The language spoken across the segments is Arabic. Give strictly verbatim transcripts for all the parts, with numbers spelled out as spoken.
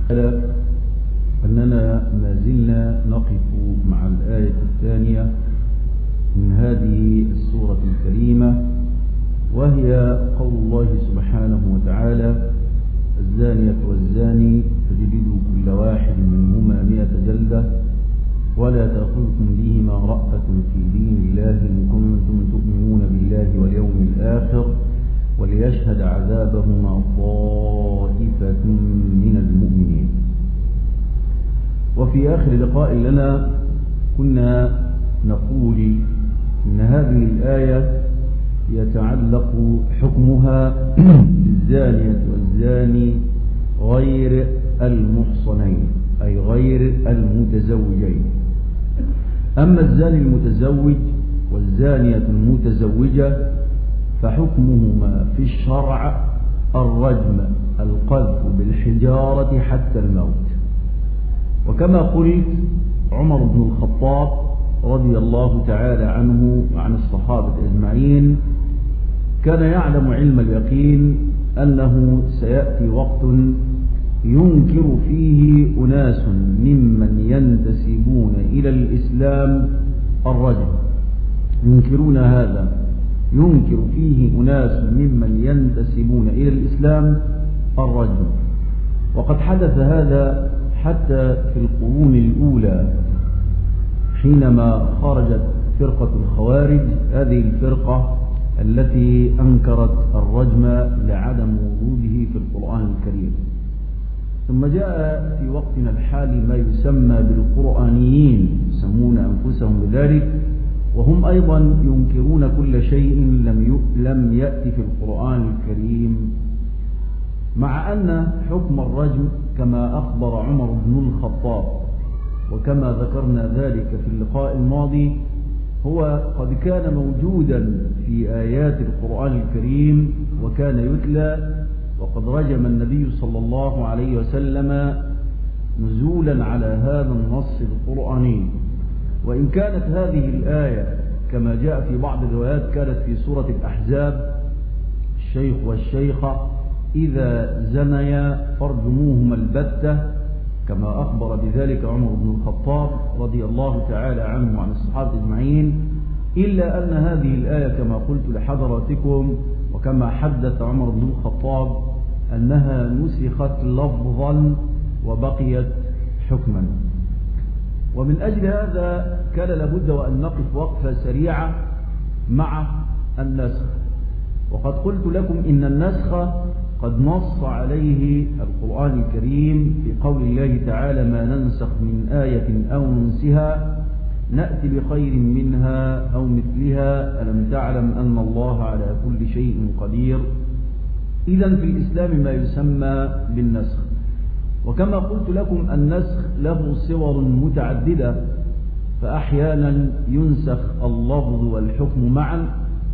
أننا ما زلنا نقف مع الآية الثانية من هذه السورة الكريمة، وهي قول الله سبحانه وتعالى: الزانية والزاني فاجلدوا كل واحد منهما مئة جلدة ولا تأخذكم بهما رأفة في دين الله إن كنتم تؤمنون بالله واليوم الآخر وليشهد عذابهما طائفة من المؤمنين. وفي آخر لقاء لنا كنا نقول إن هذه الآية يتعلق حكمها بالزانية والزاني غير المحصنين، أي غير المتزوجين. أما الزاني المتزوج والزانية المتزوجة فحكمهما في الشرع الرجم، القذف بالحجارة حتى الموت. وكما قلت، عمر بن الخطاب رضي الله تعالى عنه وعن الصحابة أجمعين كان يعلم علم اليقين أنه سيأتي وقت ينكر فيه أناس ممن ينتسبون إلى الإسلام الرجم، ينكرون هذا، ينكر فيه أناس ممن ينتسبون إلى الإسلام الرجم. وقد حدث هذا حتى في القرون الأولى حينما خرجت فرقة الخوارج، هذه الفرقة التي أنكرت الرجم لعدم وجوده في القرآن الكريم. ثم جاء في وقتنا الحالي ما يسمى بالقرآنيين، يسمون أنفسهم بذلك، وهم أيضا ينكرون كل شيء لم لم يأتي في القرآن الكريم، مع أن حكم الرجم كما أخبر عمر بن الخطاب وكما ذكرنا ذلك في اللقاء الماضي هو قد كان موجودا في آيات القرآن الكريم وكان يتلى، وقد رجم النبي صلى الله عليه وسلم نزولا على هذا النص القرآني. وإن كانت هذه الآية كما جاء في بعض الروايات كانت في سورة الأحزاب: الشيخ والشيخة إذا زنيا فارجموهما البتة، كما أخبر بذلك عمر بن الخطاب رضي الله تعالى عنه وعن الصحابة أجمعين، إلا أن هذه الآية كما قلت لحضراتكم وكما حدث عمر بن الخطاب أنها نسخت لفظا وبقيت حكما. ومن أجل هذا كان لابد وأن نقف وقفة سريعة مع النسخ. وقد قلت لكم إن النسخ قد نص عليه القرآن الكريم في قول الله تعالى: ما ننسخ من آية أو ننسها نأتي بخير منها أو مثلها ألم تعلم أن الله على كل شيء قدير. إذن في الإسلام ما يسمى بالنسخ. وكما قلت لكم النسخ له صور متعددة، فأحيانا ينسخ اللفظ والحكم معا،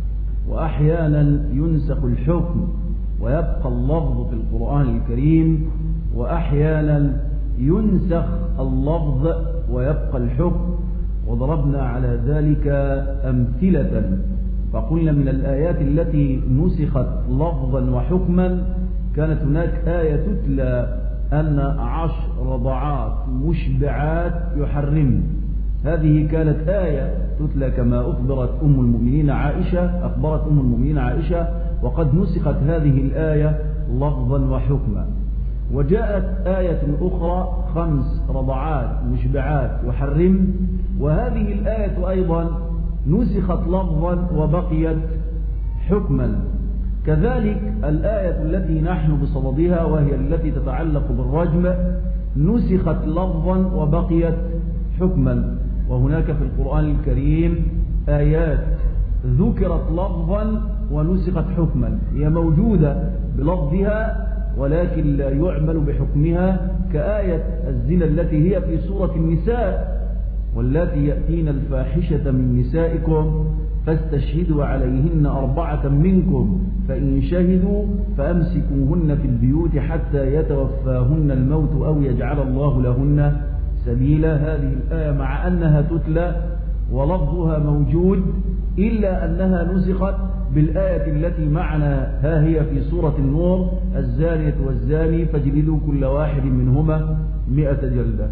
وأحيانا ينسخ الحكم ويبقى اللفظ في القرآن الكريم، وأحيانا ينسخ اللفظ ويبقى الحكم. وضربنا على ذلك أمثلة، فقلنا من الآيات التي نسخت لفظا وحكما كانت هناك آية تتلى أن عشر رضعات مشبعات يحرم. هذه كانت آية تتلى كما أخبرت أم المؤمنين عائشة أخبرت أم المؤمنين عائشة وقد نسخت هذه الآية لفظا وحكما. وجاءت آية أخرى: خمس رضعات مشبعات يحرم، وهذه الآية أيضا نسخت لفظا وبقيت حكما. كذلك الآية التي نحن بصددها وهي التي تتعلق بالرجم نسخت لفظا وبقيت حكما. وهناك في القرآن الكريم آيات ذكرت لفظا ونسخت حكما، هي موجودة بلفظها ولكن لا يعمل بحكمها، كآية الزنا التي هي في سورة النساء: واللاتي يأتين الفاحشة من نسائكم فاستشهدوا عليهن أربعة منكم فإن شهدوا فأمسكوهن في البيوت حتى يتوفاهن الموت أو يجعل الله لهن سبيلا. هذه الآية مع أنها تتلى ولفظها موجود، إلا أنها نسخت بالآية التي معنا ها هي في سورة النور: الزانية والزاني فاجلدوا كل واحد منهما مئة جلدة.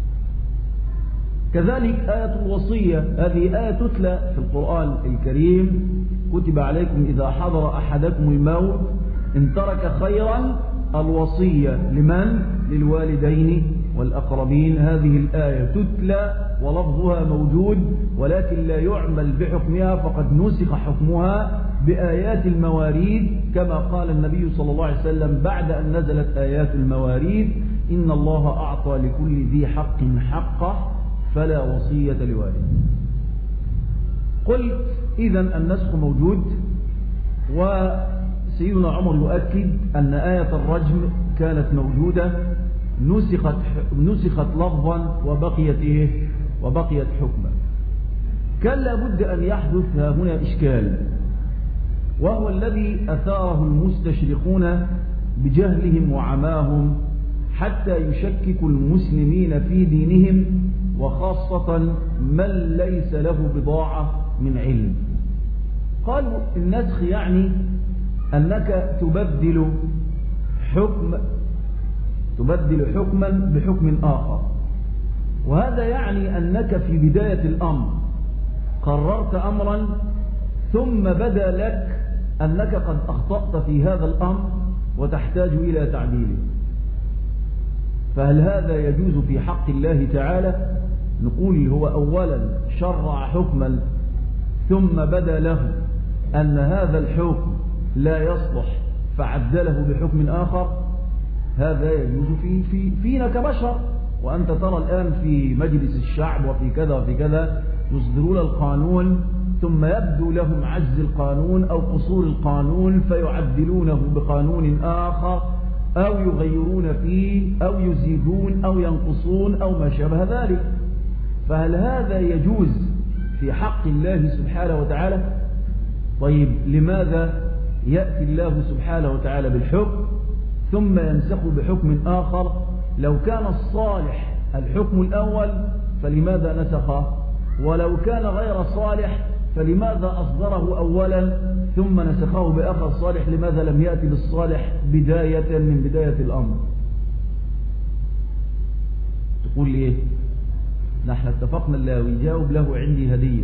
كذلك آية الوصية، هذه آية تتلى في القرآن الكريم: كتب عليكم إذا حضر أحدكم الموت إن ترك خيرا الوصية لمن؟ للوالدين والأقربين. هذه الآية تتلى ولفظها موجود، ولكن لا يعمل بحكمها، فقد نسخ حكمها بآيات المواريث، كما قال النبي صلى الله عليه وسلم بعد أن نزلت آيات المواريث: إن الله أعطى لكل ذي حق حقه فلا وصية لوالد. قلت إذن النسخ موجود، وسيدنا عمر يؤكد أن آية الرجم كانت موجودة، نسخت نسخت لفظا وبقيت إيه؟ وبقيت حكما. كان لابد أن يحدث هنا إشكال، وهو الذي أثاره المستشرقون بجهلهم وعماهم حتى يشككوا المسلمين في دينهم، وخاصة من ليس له بضاعة من علم. قالوا النسخ يعني أنك تبدل حكم تبدل حكما بحكم آخر، وهذا يعني أنك في بداية الأمر قررت أمرا ثم بدا لك أنك قد أخطأت في هذا الأمر وتحتاج إلى تعديله. فهل هذا يجوز في حق الله تعالى؟ نقول هو أولا شرع حكما ثم بدا له أن هذا الحكم لا يصلح فعدله بحكم آخر، هذا يجوز في في فينا كبشر. وأنت ترى الآن في مجلس الشعب وفي كذا وفي كذا يصدرون القانون، ثم يبدو لهم عجز القانون أو قصور القانون فيعدلونه بقانون آخر، أو يغيرون فيه أو يزيدون أو ينقصون أو ما شابه ذلك. فهل هذا يجوز في حق الله سبحانه وتعالى؟ طيب لماذا يأتي الله سبحانه وتعالى بالحكم ثم ينسخ بحكم آخر؟ لو كان الصالح الحكم الأول فلماذا نسخه؟ ولو كان غير صالح فلماذا أصدره أولا ثم نسخه بآخر صالح؟ لماذا لم يأتي بالصالح بداية من بداية الأمر؟ تقول لي إيه؟ نحن اتفقنا اللي يجاوب له عندي هدية.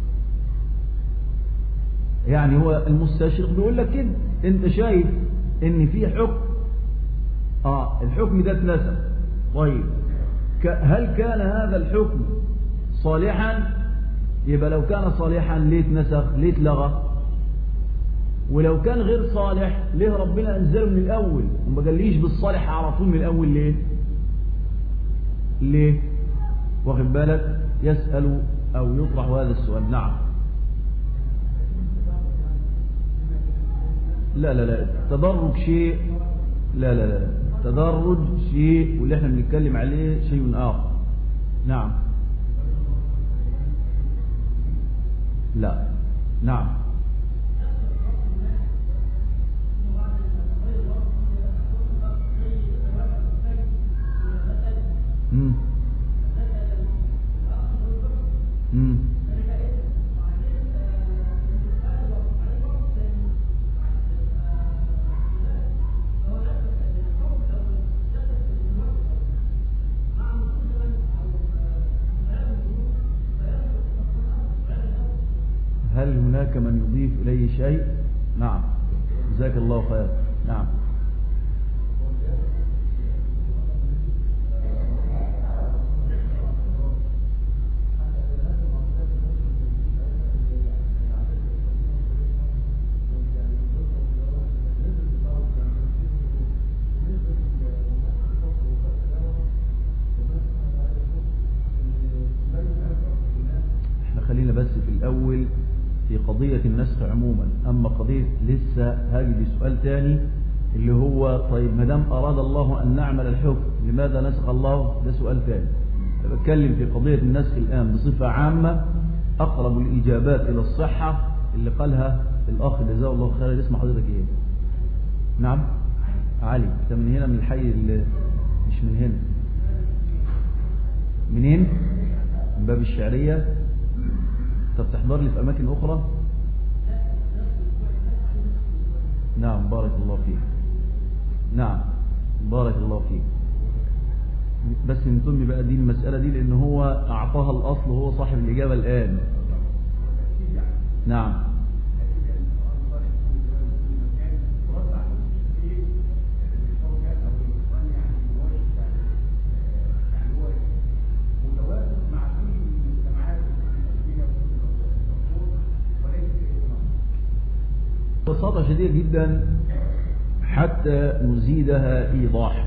يعني هو المستشرق بيقول لك كده، انت شايف ان في حكم، اه الحكم ده اتنسخ، طيب هل كان هذا الحكم صالحا؟ يبقى لو كان صالحا ليه اتنسخ؟ ليه اتلغى؟ ولو كان غير صالح ليه ربنا انزله من الاول وما قاليش بالصالح على طول من الاول؟ ليه ليه واخد بالك؟ يسأل او يطرح هذا السؤال. نعم. لا لا لا التدرج شيء، لا لا لا التدرج شيء، واللي احنا بنتكلم عليه شيء آخر. نعم. لا. نعم. امم امم هل هناك من يضيف إليه شيء؟ نعم. جزاك الله خير. نعم. احنا خلينا بس في الأول في قضية النسخ عموما، أما قضية لسه هاجي بسؤال تاني اللي هو طيب ما دام أراد الله أن نعمل الحكم لماذا نسخ الله؟ ده سؤال تاني. بتكلم في قضية النسخ الآن بصفة عامة، أقرب الإجابات إلى الصحة اللي قالها الأخ جزاه الله خير. اسم حضرتك إيه؟ نعم علي. أنت من هنا من الحي اللي مش من هنا؟ منين؟ من باب الشعرية. بتحضر لي في أماكن أخرى؟ نعم بارك الله فيك. نعم بارك الله فيك. بس نتم بقى دي المسألة دي لأن هو أعطاها الأصل وهو صاحب الإجابة الآن. نعم ببساطة شديدة جدا حتى نزيدها إيضاح.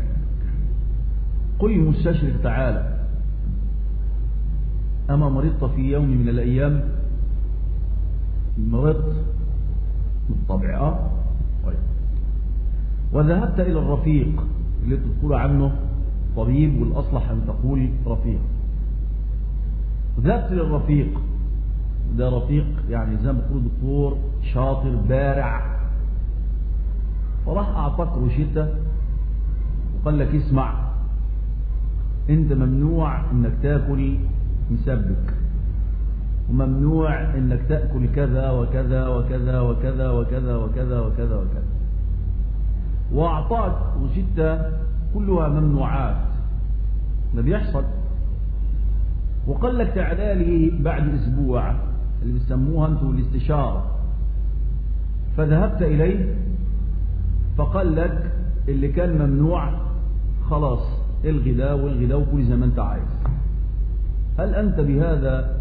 قل المستشرق تعالى: أما مرضت في يوم من الأيام؟ مرضت بالطبع آه وذهبت إلى الرفيق اللي تقول عنه طبيب، والأصلح أن تقول رفيق. ذهبت إلى الرفيق، ده رفيق يعني زي ما بيقولوا دكتور شاطر بارع، فراح أعطاك روشتة وقال لك: اسمع، أنت ممنوع إنك تاكل مسبك، وممنوع إنك تأكل كذا وكذا وكذا وكذا وكذا وكذا وكذا وكذا، وأعطاك روشتة كلها ممنوعات. ده بيحصل. وقال لك: تعالى لي بعد أسبوع، اللي بيسموها أنتوا الاستشارة. فذهبت إليه فقال لك: اللي كان ممنوع خلاص الغي ده والغي ده وكل زي ما أنت عايز. هل أنت بهذا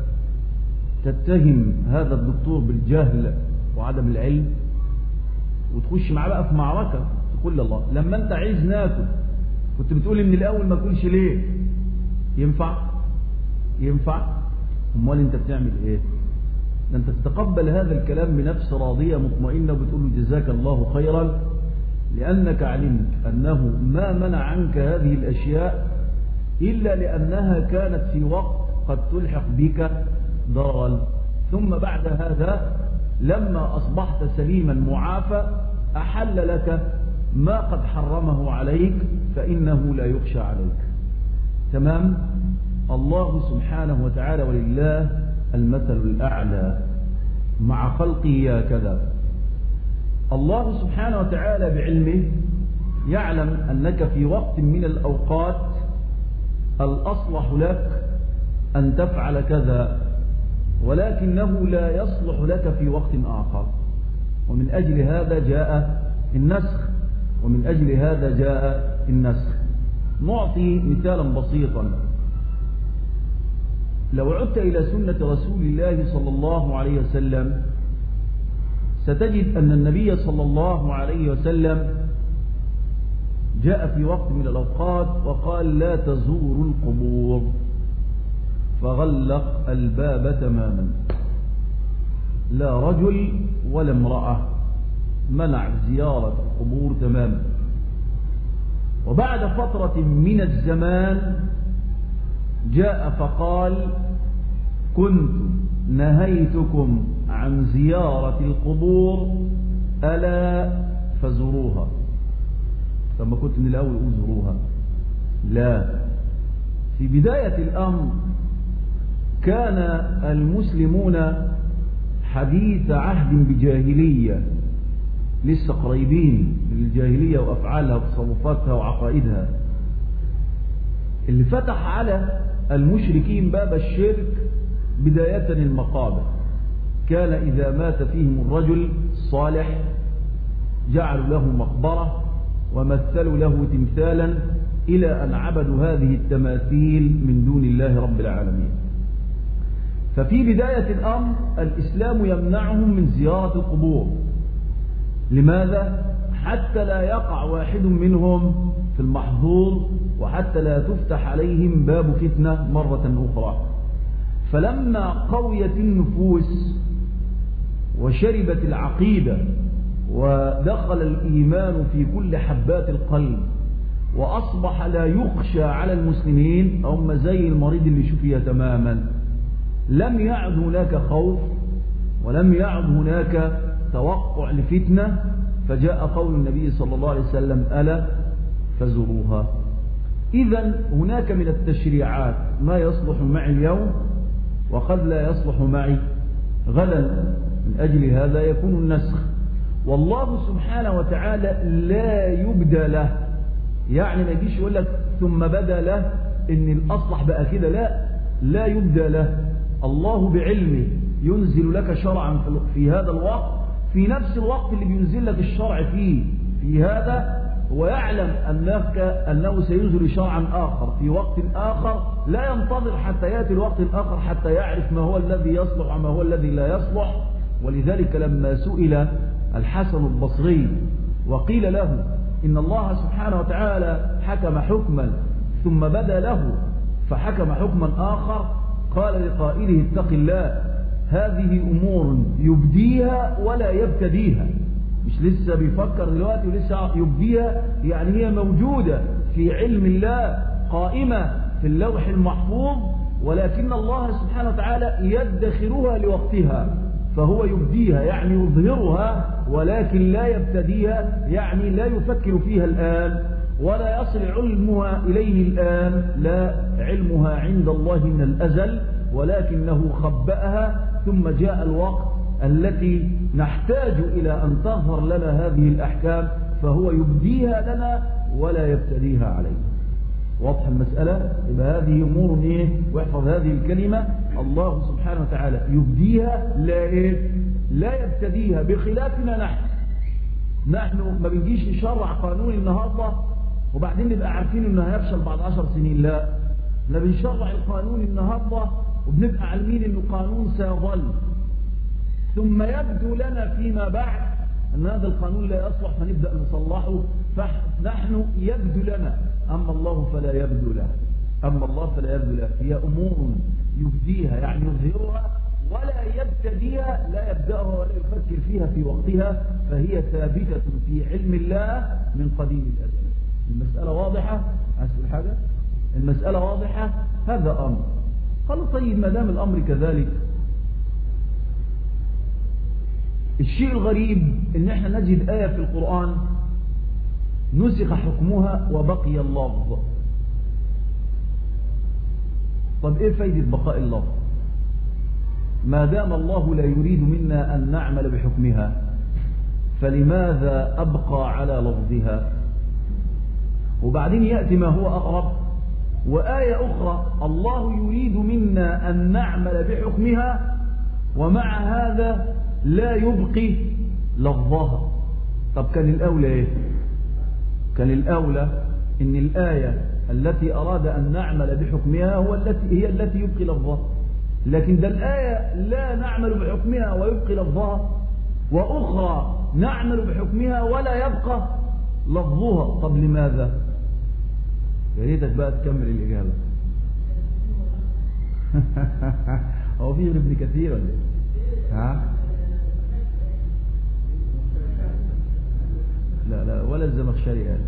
تتهم هذا الدكتور بالجهل وعدم العلم وتخش معاه بقى في معركة تقول الله لما أنت عايز ناكل كنت بتقولي من الأول ما تقولش ليه؟ ينفع؟ ينفع؟ امال انت بتعمل ايه؟ ده انت تتقبل هذا الكلام بنفس راضية مطمئنة وبتقول له جزاك الله خيرا، لأنك علمت أنه ما منع عنك هذه الأشياء إلا لأنها كانت في وقت قد تلحق بك ضررا، ثم بعد هذا لما أصبحت سليما معافى أحل لك ما قد حرمه عليك، فإنه لا يخشى عليك. تمام؟ الله سبحانه وتعالى ولله المثل الأعلى مع خلقه هكذا. الله سبحانه وتعالى بعلمه يعلم أنك في وقت من الأوقات الأصلح لك أن تفعل كذا، ولكنه لا يصلح لك في وقت آخر، ومن أجل هذا جاء النسخ ومن أجل هذا جاء النسخ. نعطي مثالا بسيطا. لو عدت إلى سنة رسول الله صلى الله عليه وسلم ستجد أن النبي صلى الله عليه وسلم جاء في وقت من الأوقات وقال: لا تزوروا القبور، فغلق الباب تماما، لا رجل ولا امرأة، منع زيارة القبور تماما. وبعد فترة من الزمان جاء فقال: كنت نهيتكم عن زيارة القبور ألا فزوروها. لما كنت من الأول أقول زوروها، لا. في بداية الأمر كان المسلمون حديث عهد بجاهلية، لسه قريبين من الجاهلية وأفعالها وتصرفاتها وعقائدها. اللي فتح على المشركين باب الشرك بداية المقابر. كان إذا مات فيهم الرجل الصالح جعلوا له مقبرة ومثلوا له تمثالا إلى أن عبدوا هذه التماثيل من دون الله رب العالمين. ففي بداية الأمر الإسلام يمنعهم من زيارة القبور. لماذا؟ حتى لا يقع واحد منهم في المحظور، وحتى لا تفتح عليهم باب فتنة مرة أخرى. فلما قويت النفوس وشربت العقيدة ودخل الإيمان في كل حبات القلب وأصبح لا يخشى على المسلمين، هم زي المريض اللي شفي تماما، لم يعد هناك خوف ولم يعد هناك توقع لفتنة، فجاء قول النبي صلى الله عليه وسلم: ألا فزوروها. إذن هناك من التشريعات ما يصلح معي اليوم وقد لا يصلح معي غدا. من أجل هذا يكون النسخ. والله سبحانه وتعالى لا يبدى له، يعني ما يجيش يقول لك ثم بدا له ان الأصلح بقى كده، لا لا يبدى له. الله بعلمه ينزل لك شرعا في هذا الوقت، في نفس الوقت اللي بينزل لك الشرع فيه في هذا، ويعلم أنك أنه سينزل شرعا آخر في وقت آخر، لا ينتظر حتى يأتي الوقت الآخر حتى يعرف ما هو الذي يصلح وما هو الذي لا يصلح. ولذلك لما سئل الحسن البصري وقيل له إن الله سبحانه وتعالى حكم حكما ثم بدا له فحكم حكما آخر، قال لقائله اتق الله، هذه أمور يبديها ولا يبتديها. مش لسه بيفكر دلوقتي ولسه يبديها، يعني هي موجودة في علم الله قائمة في اللوح المحفوظ، ولكن الله سبحانه وتعالى يدخرها لوقتها، فهو يبديها يعني يظهرها، ولكن لا يبتديها يعني لا يفكر فيها الآن ولا يصل علمها إليه الآن، لا، علمها عند الله من الأزل، ولكنه خبأها ثم جاء الوقت التي نحتاج إلى أن تظهر لنا هذه الأحكام، فهو يبديها لنا ولا يبتديها علينا. واضح المسألة؟ يبقى هذه أمور إيه؟ واحفظ هذه الكلمة، الله سبحانه وتعالى يبديها لا إيه؟ لا يبتديها، بخلافنا نحن. نحن ما بنجيش نشرع قانون النهاردة وبعدين نبقى عارفين إنه هيفشل بعد عشر سنين، لا، احنا بنشرع القانون النهاردة وبنبقى عالمين إنه قانون سيظل، ثم يبدو لنا فيما بعد أن هذا القانون لا يصلح فنبدأ نصلحه، فنحن يبدو لنا، أما الله فلا يبدو له، أما الله فلا يبدو له. هي أمور يبديها يعني يظهرها ولا يبتديها، لا يبدأها ولا يفكر فيها في وقتها، فهي ثابتة في علم الله من قديم الأزل. المسألة واضحة؟ أسأل حاجة؟ المسألة واضحة؟ هذا أمر. قالوا طيب ما دام الأمر كذلك، الشيء الغريب ان احنا نجد آية في القرآن نسخ حكمها وبقي اللفظ. طب ايه فايدة بقاء اللفظ ما دام الله لا يريد منا ان نعمل بحكمها؟ فلماذا ابقى على لفظها؟ وبعدين يأتي ما هو اقرب، وآية اخرى الله يريد منا ان نعمل بحكمها ومع هذا لا يبقي لفظها. طب كان الأولى إيه؟ كان الأولى إن الآية التي أراد أن نعمل بحكمها هو التي هي التي يبقي لفظها، لكن ده الآية لا نعمل بحكمها ويبقي لفظها، وأخرى نعمل بحكمها ولا يبقى لفظها. طب لماذا؟ يا ريتك بقى تكمل الإجابة. هو في غير ابن كثير ولا إيه؟ ها؟ لا لا ولا الزمخشري قال.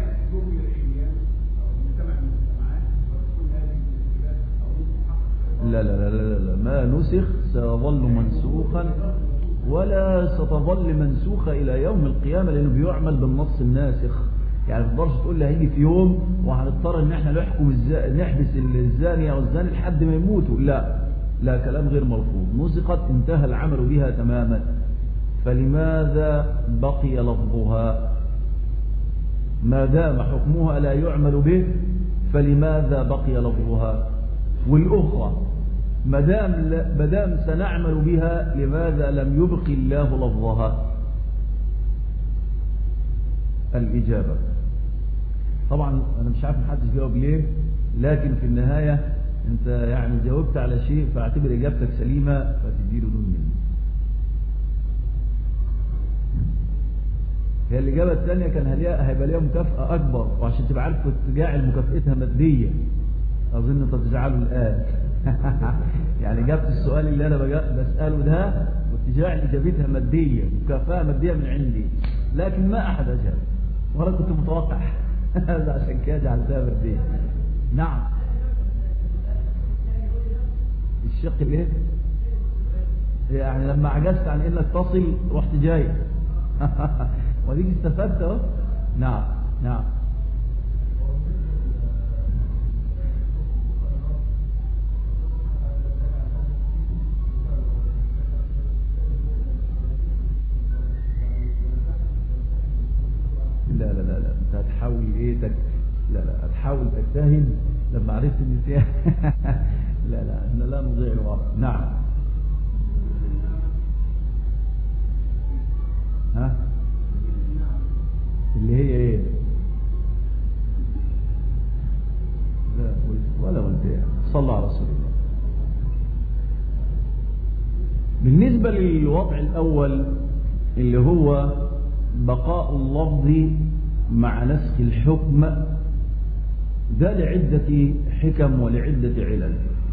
لا لا لا لا لا ما نسخ سيظل منسوخا ولا ستظل منسوخة إلى يوم القيامة، لأنه بيعمل بالنص الناسخ. يعني ما تقدرش تقول لي هيجي في يوم وهنضطر ان احنا نحكم الز... نحبس الزاني او الزاني لحد ما يموتوا، لا لا، كلام غير مرفوض. نسخت انتهى العمل بها تماما، فلماذا بقي لفظها؟ ما دام حكمها لا يعمل به فلماذا بقي لفظها؟ والأخرى ما دام سنعمل بها لماذا لم يبقي الله لفظها؟ الإجابة طبعا أنا مش عارف محدش جاوب ليه، لكن في النهاية أنت يعني جاوبت على شيء فاعتبر إجابتك سليمة فتديله دون مني. هي الإجابة الثانية كان هيبقى ليها مكافأة أكبر، وعشان تبقى عارف كنت جاعل مكافأتها مادية، أظن أنت تجعله الآن. يعني إجابة السؤال اللي أنا بسأله ده كنت جاعل إجابتها مادية، مكافأة مادية من عندي، لكن ما أحد أجاب ولا كنت متوقع. هذا عشان كده جعلتها مادية. نعم الشق الايه؟ يعني لما عجزت عن انك تصل رحت جاي. وديك استفدت اهو. نعم نعم لا لا لا لا انت هتحاول ايه تك... لا لا هتحاول تجتهد لما عرفت ان فيها لا لا احنا لا نضيع الوقت. نعم. ها اللي هي ايه؟ لا ولا قلت ايه؟ صلى على رسول الله. بالنسبة للوضع الأول اللي هو بقاء اللفظ مع نسخ الحكم، ده لعدة حكم ولعدة علل.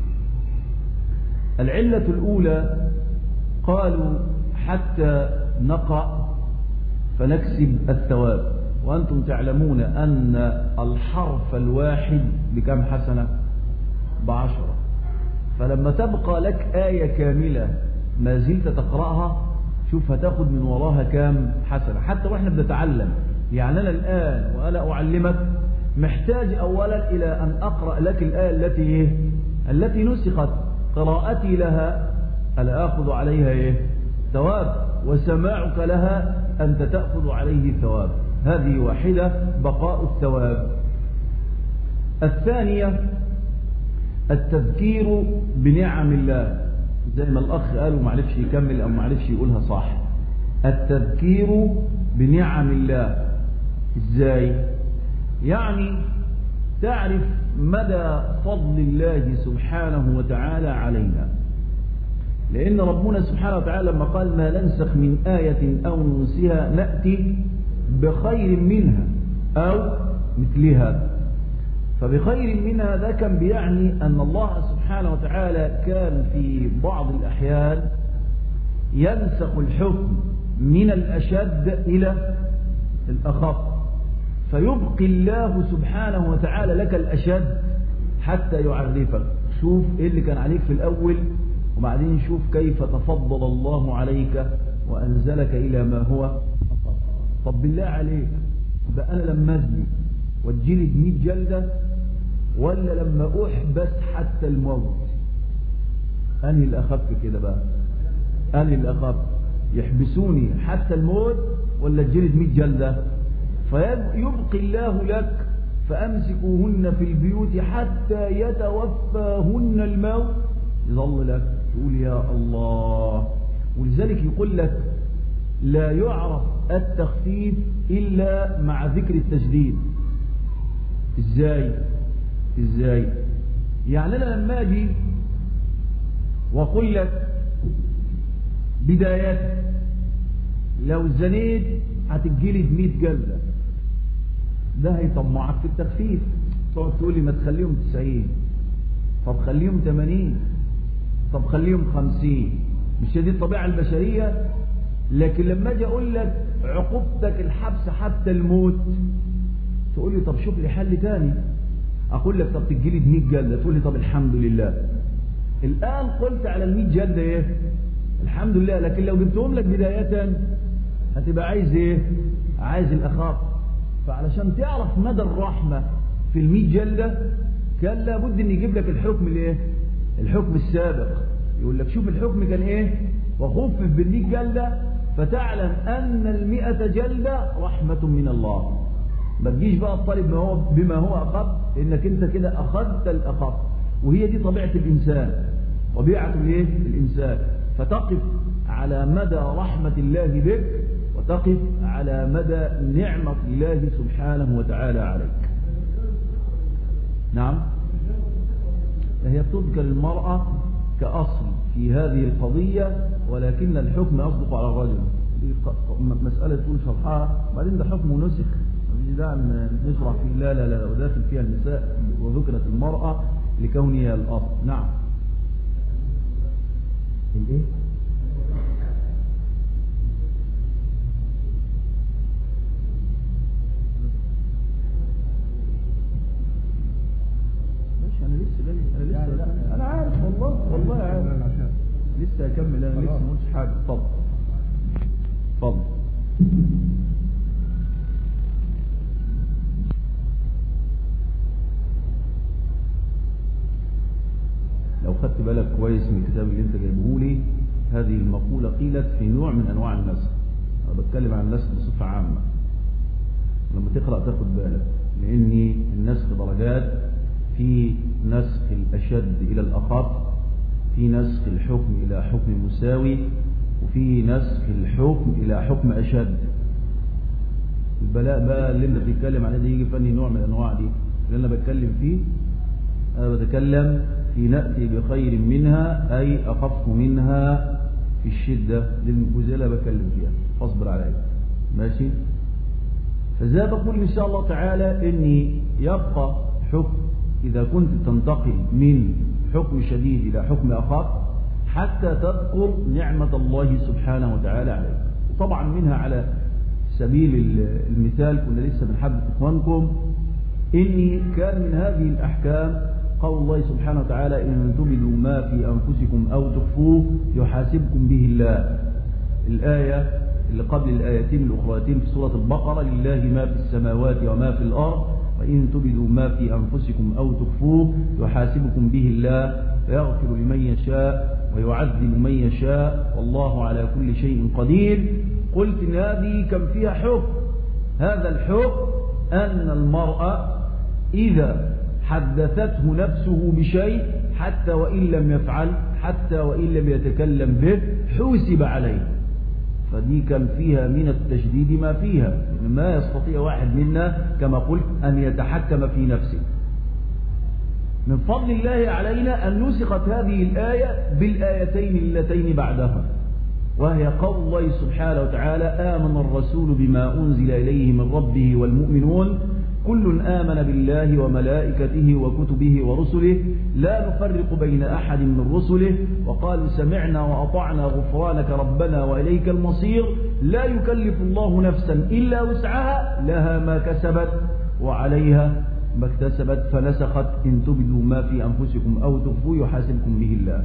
العلة الأولى قالوا حتى نقع فنكسب الثواب، وأنتم تعلمون أن الحرف الواحد بكم حسنة؟ بعشرة. فلما تبقى لك آية كاملة ما زلت تقرأها، شوف هتاخد من وراها كام حسنة. حتى وإحنا بنتعلم، يعني أنا الآن وأنا أعلمك محتاج أولا إلى أن أقرأ لك الآية التي إيه؟ التي نسخت، قراءتي لها ألا أخذ عليها إيه؟ ثواب، وسماعك لها أنت تأخذ عليه ثواب. هذه واحدة، بقاء الثواب. الثانية التذكير بنعم الله، زي ما الأخ قال ومعرفش يكمل أو معرفش يقولها صح. التذكير بنعم الله إزاي؟ يعني تعرف مدى فضل الله سبحانه وتعالى علينا، لأن ربنا سبحانه وتعالى لما قال ما ننسخ من آية أو ننسها نأتي بخير منها أو مثلها. فبخير منها ده كان بيعني أن الله سبحانه وتعالى كان في بعض الأحيان ينسخ الحكم من الأشد إلى الأخف، فيبقي الله سبحانه وتعالى لك الأشد حتى يعرفك. شوف إيه اللي كان عليك في الأول، وبعدين شوف كيف تفضل الله عليك وأنزلك إلى ما هو أخف. طب بالله عليك بقى أنا لما أزني واتجلد مئة جلدة، ولا لما أحبس حتى الموت؟ أنهي الأخف كده بقى؟ أنهي الأخف؟ يحبسوني حتى الموت ولا اتجلد مئة جلدة؟ فيبقي الله لك فأمسكوهن في البيوت حتى يتوفاهن الموت، يظل لك تقول يا الله. ولذلك يقول لك لا يعرف التخفيف إلا مع ذكر التشديد. إزاي؟ إزاي؟ يعني أنا لما أجي وأقول لك بداية لو زنيت هتجلد مئة جلدة، ده هيطمعك في التخفيف. تقعد تقول لي ما تخليهم تسعين، طب خليهم ثمانين، طب خليهم خمسين. مش دي الطبيعة البشرية؟ لكن لما اجي اقول لك عقوبتك الحبس حتى الموت، تقول لي طب شوف لي حل تاني. اقول لك طب تجلد مئة جلدة، تقول لي طب الحمد لله. الان قلت على المئة جلدة ايه؟ الحمد لله. لكن لو جبتهم لك بداية هتبقى عايز ايه؟ عايز الاخاف. فعلشان تعرف مدى الرحمة في المئة جلدة كان لابد ان يجيب لك الحكم الايه؟ الحكم السابق. يقول لك شوف الحكم كان ايه وخفف بالمئة جلدة، فتعلم ان المئة جلدة رحمة من الله. ما تجيش بقى الطالب ما هو بما هو اخف، انك انت كده اخذت الاخف. وهي دي طبيعة الانسان، طبيعة الايه؟ الانسان. فتقف على مدى رحمة الله بك، وتقف على مدى نعمة الله سبحانه وتعالى عليك. نعم. هي بتذكر المرأة كأصل في هذه القضية، ولكن الحكم يصدق على الرجل. دي مسألة تقول شرحها، بعدين ده حكم نسخ مش داعي نشرح فيه. لا لا لا وداخل فيها النساء وذكرت المرأة لكونها الأصل. نعم. الايه؟ انا لسه انا لسه انا عارف والله والله عارف لسه هكمل. انا لسه ما قلتش حاجه. اتفضل اتفضل. لو خدت بالك كويس من الكتاب اللي انت جايبه لي، هذه المقوله قيلت في نوع من انواع النسخ. انا بتكلم عن النسخ بصفه عامه. لما تقرأ تاخد بالك، لأن النسخ درجات، في نسخ الأشد إلى الأخف، في نسخ الحكم إلى حكم مساوي، وفي نسخ الحكم إلى حكم أشد. البلاء بقى اللي انت بتتكلم عليه ده يجي فني نوع من الأنواع دي اللي أنا بتكلم فيه. أنا بتكلم في نأتي بخير منها، أي أخف منها في الشدة للجزء اللي بتكلم فيها، فاصبر عليك ماشي. فزي بقول إن شاء الله تعالى إني يبقى حكم إذا كنت تنتقل من حكم شديد إلى حكم أخف حتى تذكر نعمة الله سبحانه وتعالى عليك. وطبعا منها على سبيل المثال كنا لسه بنحدث إخوانكم إني كان من هذه الأحكام قول الله سبحانه وتعالى إن تبدوا ما في أنفسكم أو تخفوه يحاسبكم به الله. الآية اللي قبل الآيتين الأخريتين في سورة البقرة لله ما في السماوات وما في الأرض وإن تبدوا ما في أنفسكم أو تخفوه يحاسبكم به الله فيغفر لمن يشاء ويعذب من يشاء والله على كل شيء قدير. قلت إن هذه كم فيها حكم. هذا الحكم أن المرأة إذا حدثته نفسه بشيء حتى وإن لم يفعل، حتى وإن لم يتكلم به، حوسب عليه. فدي كان فيها من التشديد ما فيها، ما يستطيع واحد منا كما قلت أن يتحكم في نفسه. من فضل الله علينا أن نسخت هذه الآية بالآيتين اللتين بعدها، وهي قول الله سبحانه وتعالى آمن الرسول بما أنزل إليه من ربه والمؤمنون كل آمن بالله وملائكته وكتبه ورسله لا نفرق بين أحد من رسله وقالوا سمعنا وأطعنا غفرانك ربنا وإليك المصير لا يكلف الله نفسا إلا وسعها لها ما كسبت وعليها ما اكتسبت فنسخت إن تبدوا ما في أنفسكم أو تخفوه يحاسبكم به الله.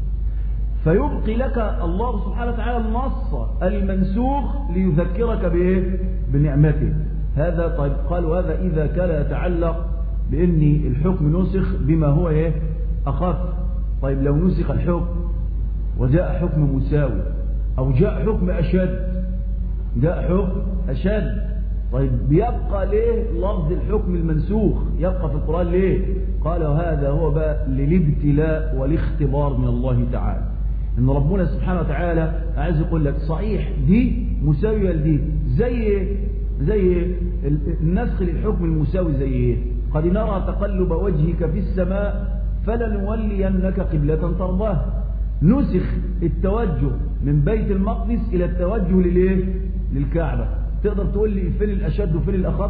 فيبقي لك الله سبحانه وتعالى النص المنسوخ ليذكرك بإيه؟ بنعمته. هذا طيب قالوا هذا إذا كان يتعلق بأن الحكم نسخ بما هو إيه؟ أخف. طيب لو نسخ الحكم وجاء حكم مساوي أو جاء حكم أشد، جاء حكم أشد، طيب بيبقى ليه لفظ الحكم المنسوخ يبقى في القرآن ليه؟ قالوا هذا هو بقى للابتلاء والاختبار من الله تعالى. إن ربنا سبحانه وتعالى عايز يقول لك صحيح دي مساوية لدي، زي زي النسخ للحكم المساوي زي ايه؟ قد نرى تقلب وجهك في السماء فلنولينك قبلة ترضاها. نسخ التوجه من بيت المقدس إلى التوجه للإيه؟ للكعبة. تقدر تقول لي فين الأشد وفين الأخف؟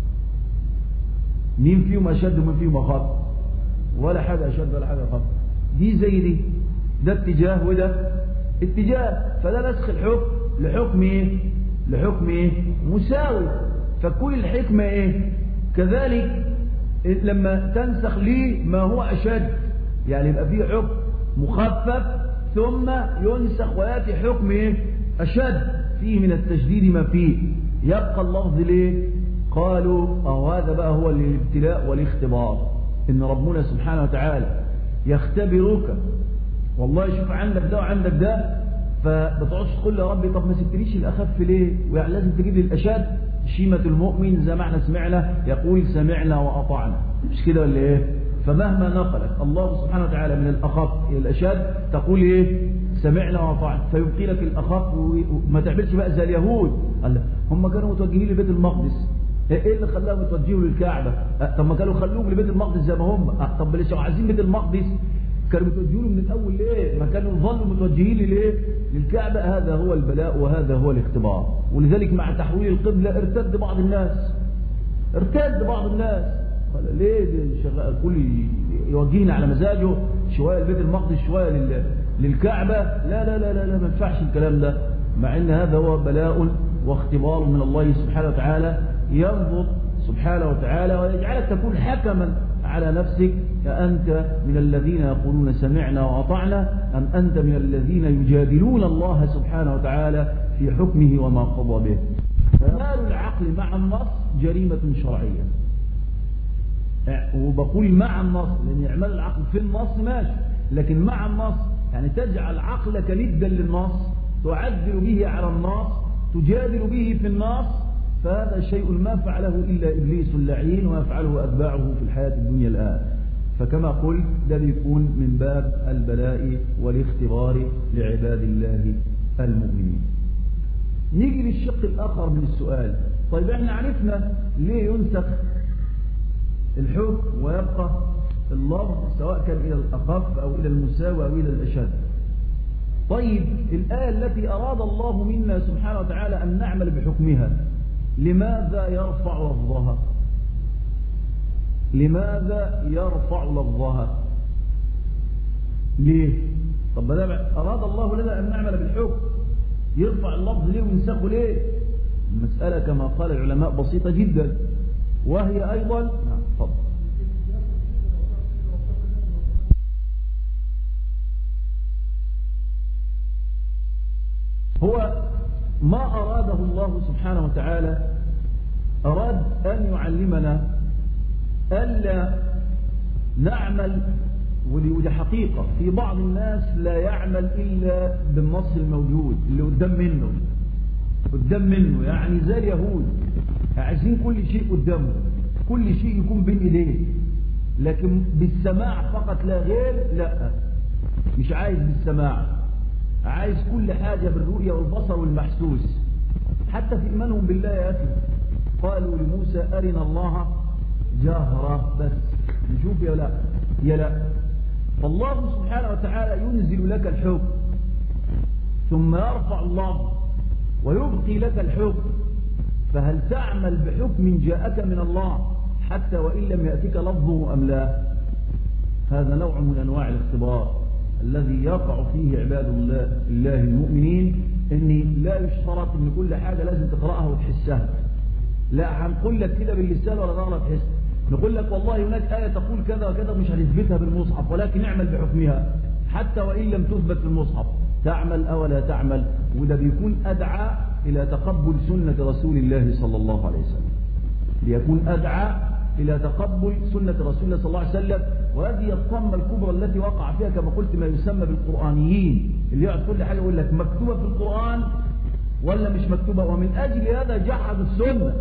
مين فيهم أشد ومين فيهم أخف؟ ولا حاجة أشد ولا حاجة أخف. دي زي دي، ده اتجاه وده اتجاه. فده نسخ الحكم لحكم ايه؟ لحكم ايه؟ مساوي. فكل الحكمة ايه؟ كذلك لما تنسخ لي ما هو أشد، يعني يبقى فيه حكم مخفف ثم ينسخ ويأتي حكم ايه؟ أشد فيه من التشديد ما فيه، يبقى اللفظ ليه؟ قالوا أو هذا بقى هو الابتلاء والاختبار. إن ربنا سبحانه وتعالى يختبرك، والله شوف عندك ده وعندك ده، فبتقعدش تقول يا ربي طب ما سبتليش الأخف ليه؟ ويعني لازم تجيب لي الأشد. شيمة المؤمن زي ما احنا سمعنا يقول سمعنا وأطعنا، مش كده ولا ايه؟ فمهما نقلت الله سبحانه وتعالى من الأخف إلى الأشد تقول ايه؟ سمعنا وأطعنا، فيبقي لك الأخف وما تعملش بقى زي اليهود. هم كانوا متوجهين لبيت المقدس، ايه اللي خلاهم يتوجهوا للكعبة؟ طب ما كانوا خلوهم لبيت المقدس زي ما هم. طب ليش عايزين بيت المقدس كانوا متوجهين من الأول ليه؟ ما كانوا ظلوا متوجهين ليه؟ للكعبة. هذا هو البلاء وهذا هو الاختبار. ولذلك مع تحويل القبلة ارتد بعض الناس، ارتد بعض الناس قال ليه شغال كل يوجهنا على مزاجه، شوية لبيت المقدس شوية للكعبة. لا لا لا لا, لا ما ينفعش الكلام ده، مع ان هذا هو بلاء واختبار من الله سبحانه وتعالى ينظر سبحانه وتعالى ويجعلك تكون حكما على نفسك. أنت من الذين يقولون سمعنا وأطعنا أم أنت من الذين يجادلون الله سبحانه وتعالى في حكمه وما قضى به؟ فمال العقل مع النص جريمة شرعية. وبقول مع النص لأن إعمال العقل في النص ماشي، لكن مع النص يعني تجعل عقلك ندا للنص، تعدل به على النص، تجادل به في النص، فهذا شيء ما فعله إلا إبليس اللعين وما يفعله أتباعه في الحياة الدنيا الآن. فكما قلت ده بيكون من باب البلاء والاختبار لعباد الله المؤمنين. نيجي للشق الآخر من السؤال. طيب احنا عرفنا ليه ينسخ الحكم ويبقى اللفظ سواء كان إلى الأخف أو إلى المساوي أو إلى الأشد. طيب الآية التي أراد الله منا سبحانه وتعالى أن نعمل بحكمها لماذا يرفع لفظها؟ لماذا يرفع لفظها؟ ليه؟ طب أراد الله لنا أن نعمل بالحكم يرفع اللفظ ليه وينسخه ليه؟ المسألة كما قال العلماء بسيطة جدا، وهي أيضا نعم فضل. هو ما أراده الله سبحانه وتعالى أراد أن يعلمنا ألا نعمل، ودي حقيقة في بعض الناس لا يعمل إلا بالنص الموجود اللي قدام منه قدام منه يعني زي اليهود عايزين كل شيء قدامه، كل شيء يكون بين إيديه، لكن بالسماع فقط لا غير. لا، مش عايز بالسماع، عايز كل حاجة بالرؤية والبصر والمحسوس. حتى في إيمانهم بالله يا أخي قالوا لموسى أرنا الله جهرة، بس نشوف يا لا يا لا. فالله سبحانه وتعالى ينزل لك الحكم ثم يرفع الله ويبقي لك الحكم، فهل تعمل بحكم جاءك من الله حتى وإن لم يأتك لفظه أم لا؟ هذا نوع من أنواع الاختبار الذي يقع فيه عباد الله, الله المؤمنين. إن لا يشترط إن كل حاجة لازم تقرأها وتحسها، لا هنقول لك كده باللسان ولا نغلط تحس، نقول لك والله هناك آية تقول كذا وكذا مش هنثبتها بالمصحف، ولكن اعمل بحكمها حتى وإن لم تثبت في المصحف، تعمل أو لا تعمل. وده بيكون أدعى إلى تقبل سنة رسول الله صلى الله عليه وسلم، بيكون أدعى إلى تقبل سنة رسول الله صلى الله عليه وسلم. وهذه الطمة الكبرى التي وقع فيها كما قلت ما يسمى بالقرآنيين، اللي يقعد كل حاجة يقول لك مكتوبة في القرآن ولا مش مكتوبة، ومن أجل هذا جحدوا السنة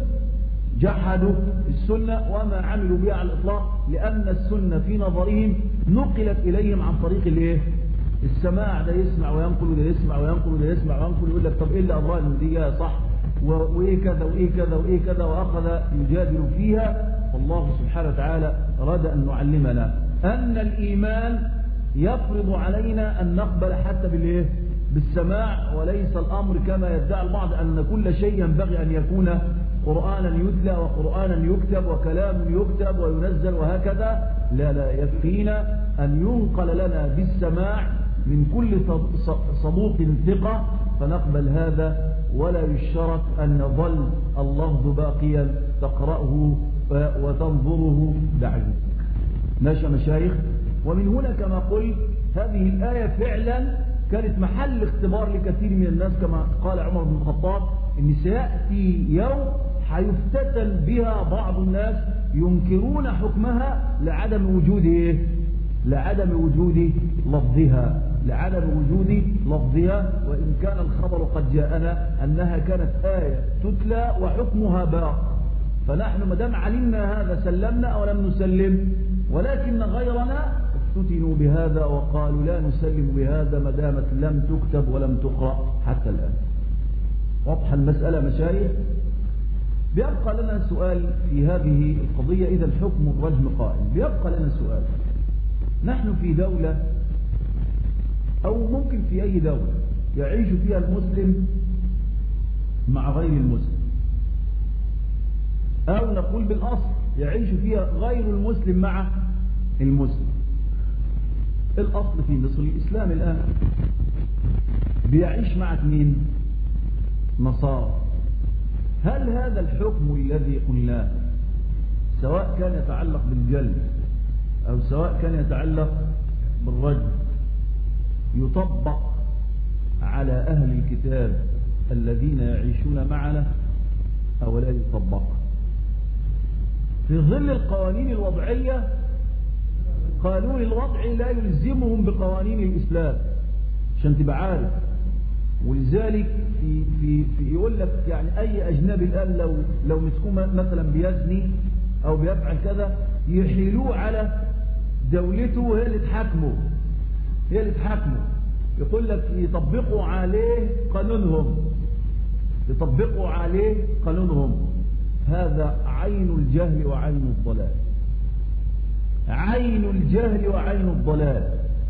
جحدوا السنة وما عملوا بها على الإطلاق، لأن السنة في نظرهم نقلت إليهم عن طريق الايه؟ السماع. ده يسمع وينقل وده يسمع وينقل وده يسمع وينقل، يقول لك طب إيه اللي أضرار إن دي صح وإيه كذا وإيه كذا وإيه كذا، وأخذ يجادل فيها. فالله سبحانه وتعالى أراد أن نعلمنا أن الإيمان يفرض علينا أن نقبل حتى بالإيه؟ بالسماع، وليس الأمر كما يدعي البعض أن كل شيء ينبغي أن يكون قرآنا يتلى وقرآنا يكتب وكلام يكتب وينزل وهكذا. لا لا، يكفينا أن ينقل لنا بالسماع من كل صدوق ثقة فنقبل هذا، ولا يشترط أن يظل اللفظ باقيا تقرأه وتنظره بعيد. ماشي مشايخ. ومن هنا كما قلت هذه الآية فعلا كانت محل اختبار لكثير من الناس، كما قال عمر بن الخطاب إن سيأتي يوم حيفتتن بها بعض الناس ينكرون حكمها لعدم وجود إيه؟ لعدم وجود لفظها لعدم وجود لفظها وإن كان الخبر قد جاءنا أنها كانت آية تتلى وحكمها باق. فنحن مدام علمنا هذا سلمنا أو لم نسلم، ولكن غيرنا افتتنوا بهذا وقالوا لا نسلم بهذا مدامت لم تكتب ولم تقرأ حتى الآن. واضحة المسألة مشايخ؟ بيبقى لنا سؤال في هذه القضية. إذا الحكم الرجم قائم، بيبقى لنا سؤال. نحن في دولة أو ممكن في أي دولة يعيش فيها المسلم مع غير المسلم، أو نقول بالأصل يعيش فيها غير المسلم مع المسلم. الأصل في مصر الإسلام الآن بيعيش معك مين؟ نصارى. هل هذا الحكم الذي قلناه سواء كان يتعلق بالجلد أو سواء كان يتعلق بالرجم يطبق على أهل الكتاب الذين يعيشون معنا أو لا يطبق؟ في ظل القوانين الوضعية، قانون الوضع لا يلزمهم بقوانين الإسلام، عشان تبقى عارف ولذلك في في في يقول لك يعني أي أجنبي الآن لو لو مسكوه مثلا بيزني أو بيفعل كذا يحيلوه على دولته وهي اللي تحاكمه، هي اللي تحاكمه. يقول لك يطبقوا عليه قانونهم، يطبقوا عليه قانونهم. هذا عين الجهل وعين الضلال، عين الجهل وعين الضلال.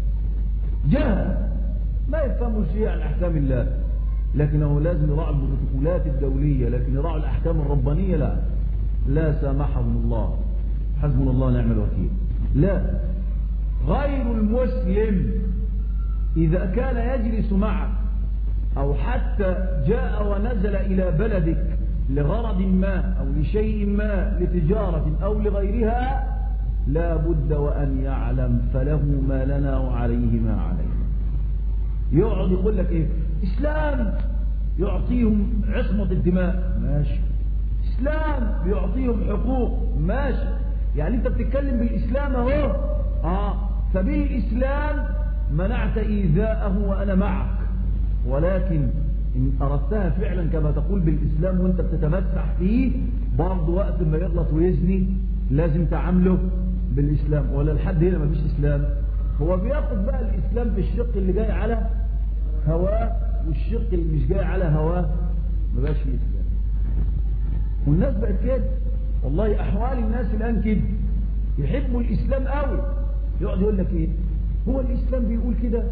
جهل ما يفهموا شيء عن أحكام الله، لكنه لازم يراعوا البروتوكولات الدولية، لكن يراعوا الأحكام الربانية لا، لا سامحهم الله، حسبنا الله ونعم الوكيل. لا، غير المسلم إذا كان يجلس معك أو حتى جاء ونزل إلى بلدك لغرض ما أو لشيء ما، لتجارة أو لغيرها، لا بد وأن يعلم فله ما لنا وعليه ما علينا. يقعد يقول لك إيه؟ إسلام يعطيهم عصمة الدماء، ماشي. إسلام بيعطيهم حقوق، ماشي. يعني أنت بتتكلم بالإسلام أهو، آه فبالإسلام منعت إيذاءه وأنا معك، ولكن إن أردتها فعلا كما تقول بالإسلام وأنت بتتمسح فيه، برضه وقت ما يغلط ويزني لازم تعامله بالإسلام. ولا الحد هنا ما فيش إسلام، هو بياخد بقى الإسلام في الشق اللي جاي على هواه، والشق اللي مش جاي على هواه ما بقاش فيه إسلام. والناس بقت كده، والله أحوال الناس الآن كده، يحبوا الإسلام قوي، يقعد يقول لك إيه؟ هو الإسلام بيقول كده؟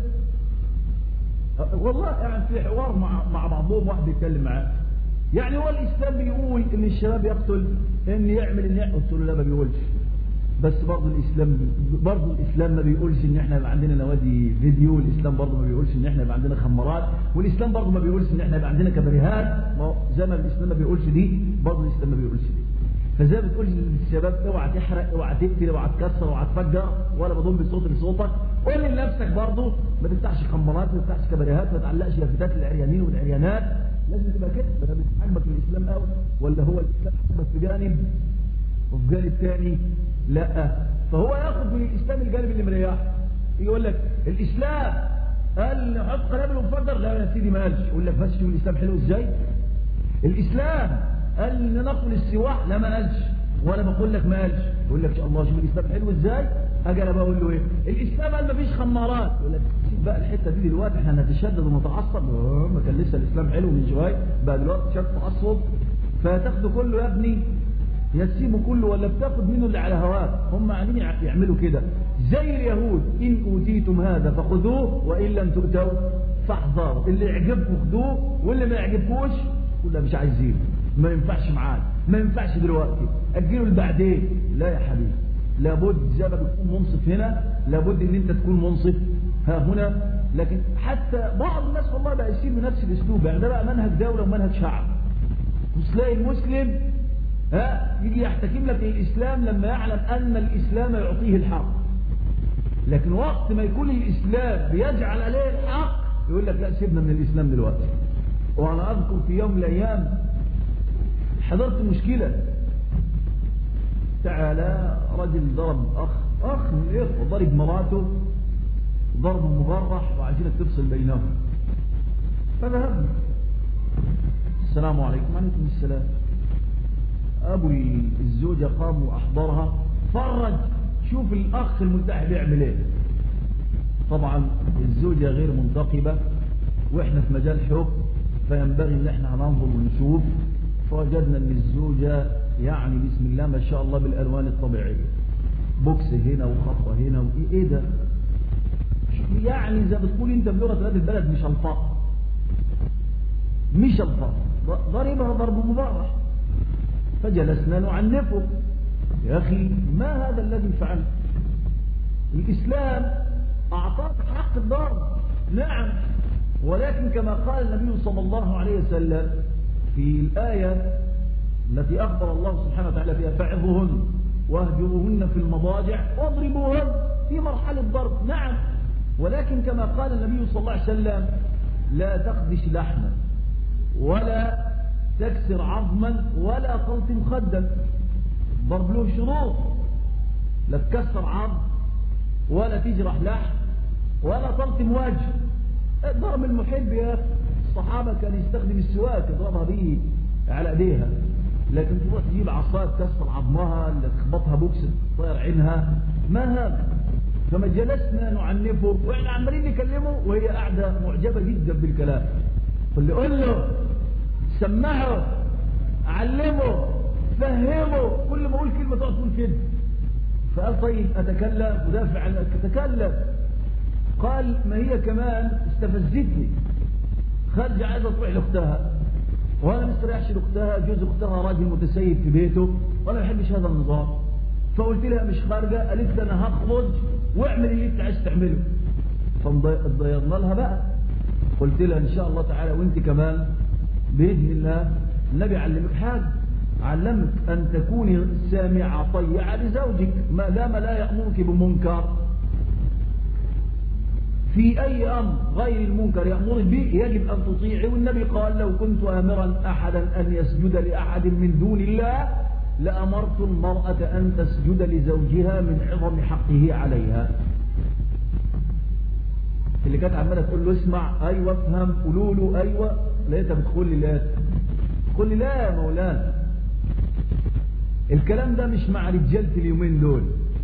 والله يعني في حوار مع مع بعضهم واحد بيتكلم معاه، يعني هو الإسلام بيقول إن الشباب يقتل، إن يعمل إن يعمل، قلت له لا ما بيقولش. بس برضه الإسلام برضه الإسلام ما بيقولش إن إحنا يبقى عندنا نوادي فيديو، الإسلام برضه ما بيقولش إن إحنا يبقى عندنا خمارات، والإسلام برضه ما بيقولش إن إحنا يبقى عندنا كباريهات. ما زي ما الإسلام ما بيقولش دي، برضه الإسلام ما بيقولش دي. فزي ما بتقول للشباب اوعى تحرق، اوعى تقتل، اوعى تكسر، اوعى تفجر، ولا بضم بصوت لصوتك. قول لنفسك برضه ما تفتحش خمارات، ما تفتحش كباريهات، ما تعلقش لافتات للعريانين والعريانات. لازم تبقى كده. ده مش عاجبك الاسلام قوي، ولا هو الاسلام عاجبك في جانب وفي جانب ثاني؟ لا، فهو ياخذ من الاسلام الجانب اللي مريحه. يقول لك الاسلام قال نحط قنابل ونفجر، لا يا سيدي ما قالش. يقول لك بس شوف الاسلام حلو ازاي. الاسلام قال ننقل السواح، لا ما قالش، وانا بقول لك ما قالش. يقول لك الله شوف الاسلام حلو ازاي. اجي انا بقول له ايه؟ الاسلام قال ما فيش خمارات. يقول لك سيب بقى الحته دي دلوقتي، احنا هنتشدد ونتعصب. ما كان لسه الاسلام حلو من شويه، بقى دلوقتي شد تعصب. فتاخده كله يا ابني، يا تسيبه كله ولا بتاخد منه اللي على هواك. هم عاملين يعملوا كده زي اليهود، ان اوتيتم هذا فخذوه وان لم تؤتوا فاحذروا. اللي يعجبكم خذوه، واللي ما يعجبكوش كله مش عايزينه، ما ينفعش معاك، ما ينفعش دلوقتي، اجله لبعدين. لا يا حبيبي، لابد زي ما بتكون منصف هنا، لابد ان انت تكون منصف ها هنا. لكن حتى بعض الناس والله بقى يسير بنفس الاسلوب. يعني ده بقى منهج دوله ومنهج شعب. تلاقي المسلم ها يجي يحتكم لك الاسلام لما يعلم ان الاسلام يعطيه الحق، لكن وقت ما يكون الاسلام بيجعل عليه الحق يقول لك لا سيبنا من الاسلام دلوقتي. وانا اذكر في يوم من الايام حضرت مشكله، تعالى رجل ضرب اخ اخ من الاخوه، ضرب مراته ضرب مبرح وعايزينك تفصل بينهم. فذهبنا، السلام عليكم. وعليكم السلام. ابو الزوجه قام واحضرها، فرج شوف الاخ الملتحي بيعمل ايه. طبعا الزوجه غير منتقبه واحنا في مجال حكم، فينبغي ان احنا هننظر ونشوف. فوجدنا ان الزوجه يعني بسم الله ما شاء الله بالالوان الطبيعيه، بوكس هنا وخطه هنا وايه ايه ده، يعني زي ما بتقول انت بلغه هذه البلد مش الفاظ، مش الفاظ، ضربها ضرب مبرح. فجلسنا نعنفه، يا اخي ما هذا الذي فعل؟ الاسلام اعطاك حق الضرب نعم، ولكن كما قال النبي صلى الله عليه وسلم في الآية التي أخبر الله سبحانه وتعالى فيها فعظوهن واهجروهن في المضاجع واضربوهن، في مرحلة ضرب نعم، ولكن كما قال النبي صلى الله عليه وسلم لا تخدش لحما ولا تكسر عظما ولا تلطم خدا. ضرب له شروط، لا تكسر عظم ولا تجرح لحم ولا تلطم وجه. ضرب المحب يا الصحابة كان يستخدم السواك يضربها به على ايديها، لكن تروح تجيب عصاية تكسر عظمها اللي تخبطها بوكس تطير عينها، ما هذا. فما جلسنا نعنفه واحنا عمالين نكلمه وهي قاعدة معجبة جدا بالكلام. فاللي قل له سمعه علمه فهمه، كل ما اقول كلمة تقعد تقول كده. فقال طيب اتكلم ودافع عنك تتكلم. قال ما هي كمان استفزتني، خارجة عايزة تروح لاختها وانا ما استريحش لاختها، جوز اختها راجل متسيد في بيته وانا ما بحبش هذا النظام. فقلت لها مش خارجة، قالت لي انا هخرج واعمل اللي انت عايز تعمله. فضيضنا لها بقى، قلت لها ان شاء الله تعالى وانت كمان باذن الله النبي علمك حاجه، علمك ان تكوني سامعه طيعه لزوجك ما دام لا يامرك بمنكر. في اي امر غير المنكر يامرك به يجب ان تطيعي، والنبي قال لو كنت امرا احدا ان يسجد لاحد من دون الله لامرت المراه ان تسجد لزوجها من عظم حقه عليها. اللي كانت عماله تقول له اسمع ايوه افهم قولوا له ايوه، لقيتها بتقول لي لا، تقول لي لا يا مولانا الكلام ده مش مع رجاله اليومين دول.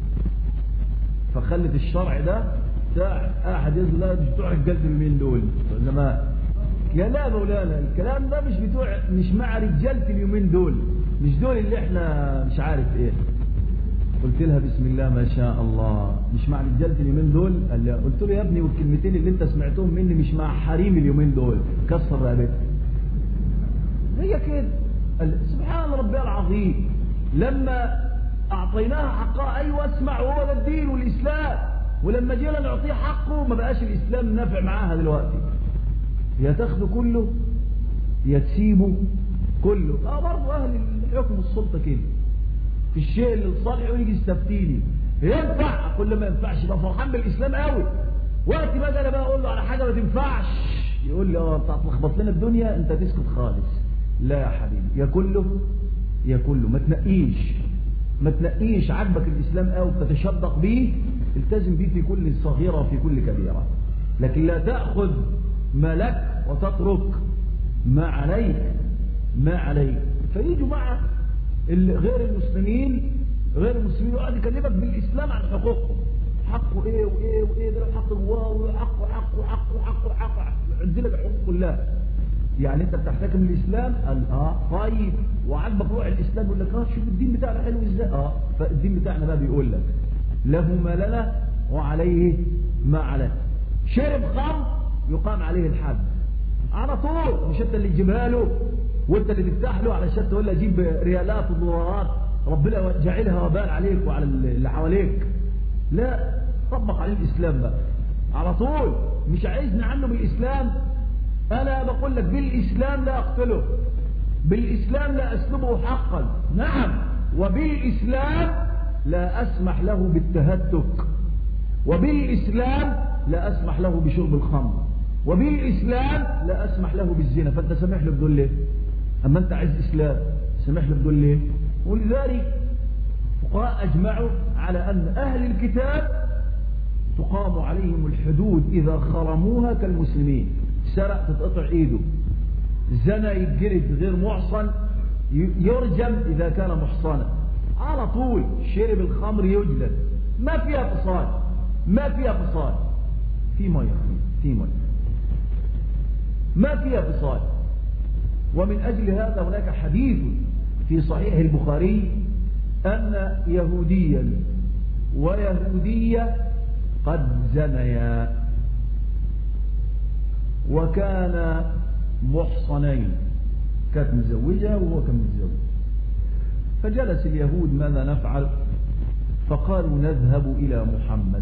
فخلت الشرع ده بتاع احد يقول لا مش بتوع رجاله اليومين دول زمان. يا لا مولانا الكلام ده مش بتوع مش مع رجاله اليومين دول، مش دول اللي احنا مش عارف ايه. قلت لها بسم الله ما شاء الله مش مع رجاله اليومين دول. قال لي قلت له يا ابني والكلمتين اللي انت سمعتهم مني مش مع حريم اليومين دول، كسر رقبتك. هي كده. سبحان ربي العظيم، لما اعطيناها حقها ايوه اسمع وهو ده الدين والاسلام، ولما جينا نعطيه حقه ما بقاش الاسلام نافع معاها دلوقتي. يا تاخده كله يا تسيبه كله. اه برضه اهل الحكم السلطه كده في الشيء اللي لصالحه ويجي يستفتيني ينفع، كل ما ينفعش يبقى فرحان بالاسلام قوي. وقت بقى انا بقى اقول له على حاجه ما تنفعش يقول لي اه انت هتلخبط لنا الدنيا، انت تسكت خالص. لا يا حبيبي يا كله يا كله، ما تنقيش ما تنقيش. عجبك الاسلام قوي وتتشدق بيه التزم بيه في كل صغيره وفي كل كبيره، لكن لا تاخذ ما لك وتترك ما عليك ما عليك. فيجوا مع غير المسلمين غير المسلمين وقاعد يكلمك بالاسلام عن حقوقهم، حقه ايه وايه وايه ده حق الواو وحقه حقه حقه حقه حقه عندي لك الحقوق كلها. يعني انت بتحتكم الاسلام؟ قال اه طيب وعجبك روح الاسلام يقول لك اه شوف الدين بتاعنا حلو ازاي. اه فالدين بتاعنا بقى بيقول لك له ما لنا وعليه ما عليه. شرب خمر يقام عليه الحد على طول، مش انت اللي تجيبها له وانت اللي تفتح له علشان تقول له جيب ريالات ودولارات ربنا جعلها وبال عليك وعلى اللي حواليك. لا طبق عليه الاسلام بقى على طول. مش عايزني عنه بالاسلام، انا بقول لك بالاسلام لا اقتله، بالاسلام لا اسلبه حقا، نعم، وبالاسلام لا اسمح له بالتهتك، وبالاسلام لا اسمح له بشرب الخمر، وبالاسلام لا اسمح له بالزنا. فانت سامح له بدول ليه؟ اما انت عايز اسلام سامح له بدول ليه؟ ولذلك فقهاء اجمعوا على ان اهل الكتاب تقام عليهم الحدود اذا خرموها كالمسلمين. سرق تتقطع ايده، زنا يتجلد غير محصن يرجم اذا كان محصنا على طول، شرب الخمر يجلد، ما فيها فصال ما فيها فصال في ميه في ميه ما فيها فصال. ومن اجل هذا هناك حديث في صحيح البخاري ان يهوديا ويهودية قد زنيا وكان محصنين، كانت مزوجة وهو كان متزوج. فجلس اليهود ماذا نفعل؟ فقالوا نذهب إلى محمد.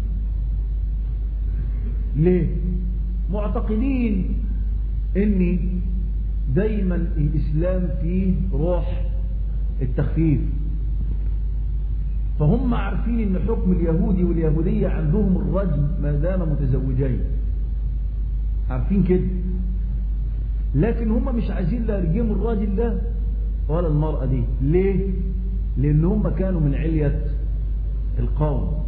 ليه؟ معتقدين ان دايما الإسلام فيه روح التخفيف، فهم عارفين ان حكم اليهودي واليهودية عندهم الرجم ما دام متزوجين، عارفين كده، لكن هم مش عايزين لا يرجموا الراجل ده ولا المرأة دي. ليه؟ لان هم كانوا من علية القوم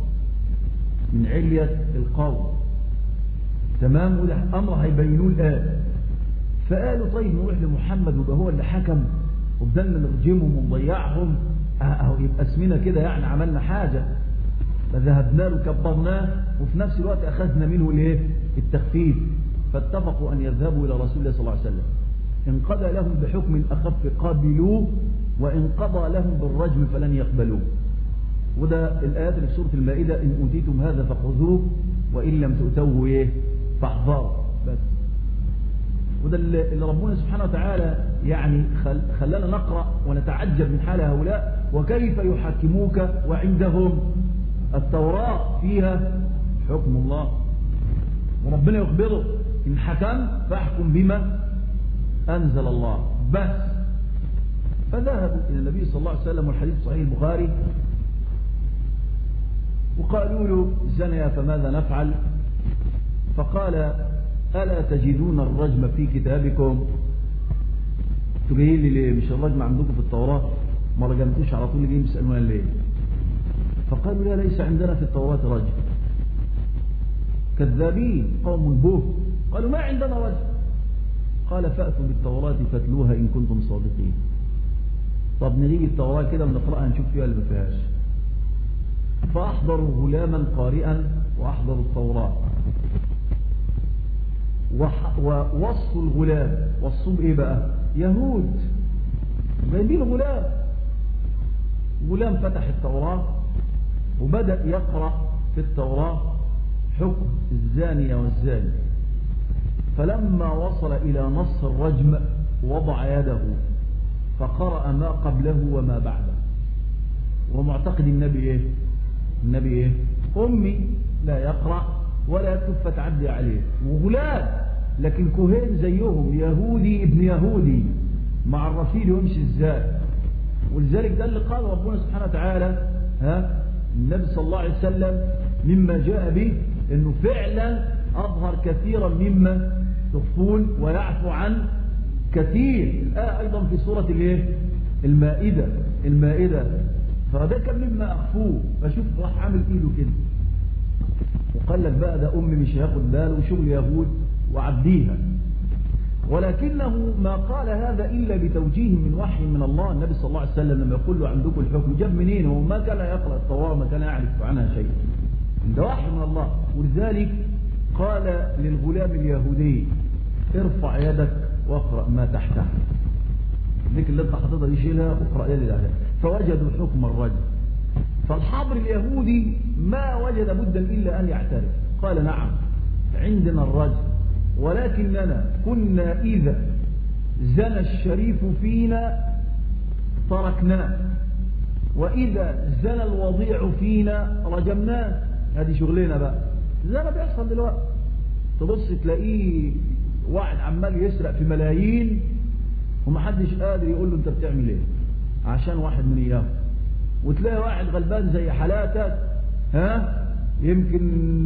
من علية القوم تمام. وده امر هيبينوه الان. فقالوا طيب نروح لمحمد ويبقى هو اللي حكم وبدلنا نرجمهم ونضيعهم اهو يبقى اسمنا كده يعني عملنا حاجة، فذهبنا له كبرناه وفي نفس الوقت أخذنا منه الايه التخفيف. فاتفقوا أن يذهبوا إلى رسول الله صلى الله عليه وسلم، إن قضى لهم بحكم أخف قابلوه، وإن قضى لهم بالرجم فلن يقبلوه. وده الآيات اللي في سورة المائدة، إن أوتيتم هذا فخذوه وإن لم تؤتوه إيه فاحذروا. بس وده اللي ربنا سبحانه وتعالى يعني خلانا نقرأ ونتعجب من حال هؤلاء، وكيف يحكموك وعندهم التوراة فيها حكم الله، وربنا يخبره إن حكم فاحكم بما أنزل الله. بس فذهبوا إلى النبي صلى الله عليه وسلم، والحديث صحيح البخاري، وقالوا له زنيا فماذا نفعل؟ فقال ألا تجدون الرجم في كتابكم؟ تقولين لي ليه مش الرجم عندكم في التوراة؟ ما رجمتوش على طول جايين يسألونا ليه؟ فقالوا لا ليس عندنا في التوراة رجم. كذابين قوم بوه، قالوا ما عندنا رجم. قال فأتوا بالتوراة فاتلوها إن كنتم صادقين. طب نجي التوراة كده ونقرأها نشوف فيها اللي ما فيهاش. فأحضروا غلاما قارئا وأحضروا التوراة، ووصوا الغلام. وصوا بإيه بقى؟ يهود جايبين غلام. غلام فتح التوراة وبدأ يقرأ في التوراة حكم الزانية والزاني، فلما وصل إلى نص الرجم وضع يده فقرأ ما قبله وما بعده. ومعتقد النبي إيه؟ النبي إيه؟ أمي لا يقرأ ولا يكتب فتعدي عليه، وغلام لكن كهين زيهم، يهودي ابن يهودي، مع الرسول يمشي ازاي. ولذلك ده اللي قال ربنا سبحانه وتعالى ها النبي صلى الله عليه وسلم مما جاء به انه فعلا اظهر كثيرا مما تخفون ويعفو عن كثير. الآية ايضا في سورة الايه المائدة المائدة فده كان مما اخفوه، فشوف راح عامل ايده كده وقال لك بقى ده امي مش هياخد باله وشغل يهود وعبديها. ولكنه ما قال هذا إلا بتوجيه من وحي من الله. النبي صلى الله عليه وسلم لما يقول له عندكم الحكم جاب منين؟ هو ما كان يقرأ التوراة ما كان يعرف عنها شيء، ده وحي من الله. ولذلك قال للغلام اليهودي ارفع يدك واقرأ ما تحتها، ذيك اللي انت حاططها دي شيلها واقرأ يدي تحتها. فوجدوا حكم الرجل. فالحبر اليهودي ما وجد بدا إلا أن يعترف، قال نعم عندنا الرجل، ولكننا كنا إذا زنى الشريف فينا تركناه، وإذا زنى الوضيع فينا رجمناه. هذه شغلنا بقى زي ما بيحصل دلوقتي. تبص تلاقيه واحد عمال يسرق في ملايين ومحدش قادر يقول له انت بتعمل ايه عشان واحد من اياه. وتلاقي واحد غلبان زي حالاتك ها يمكن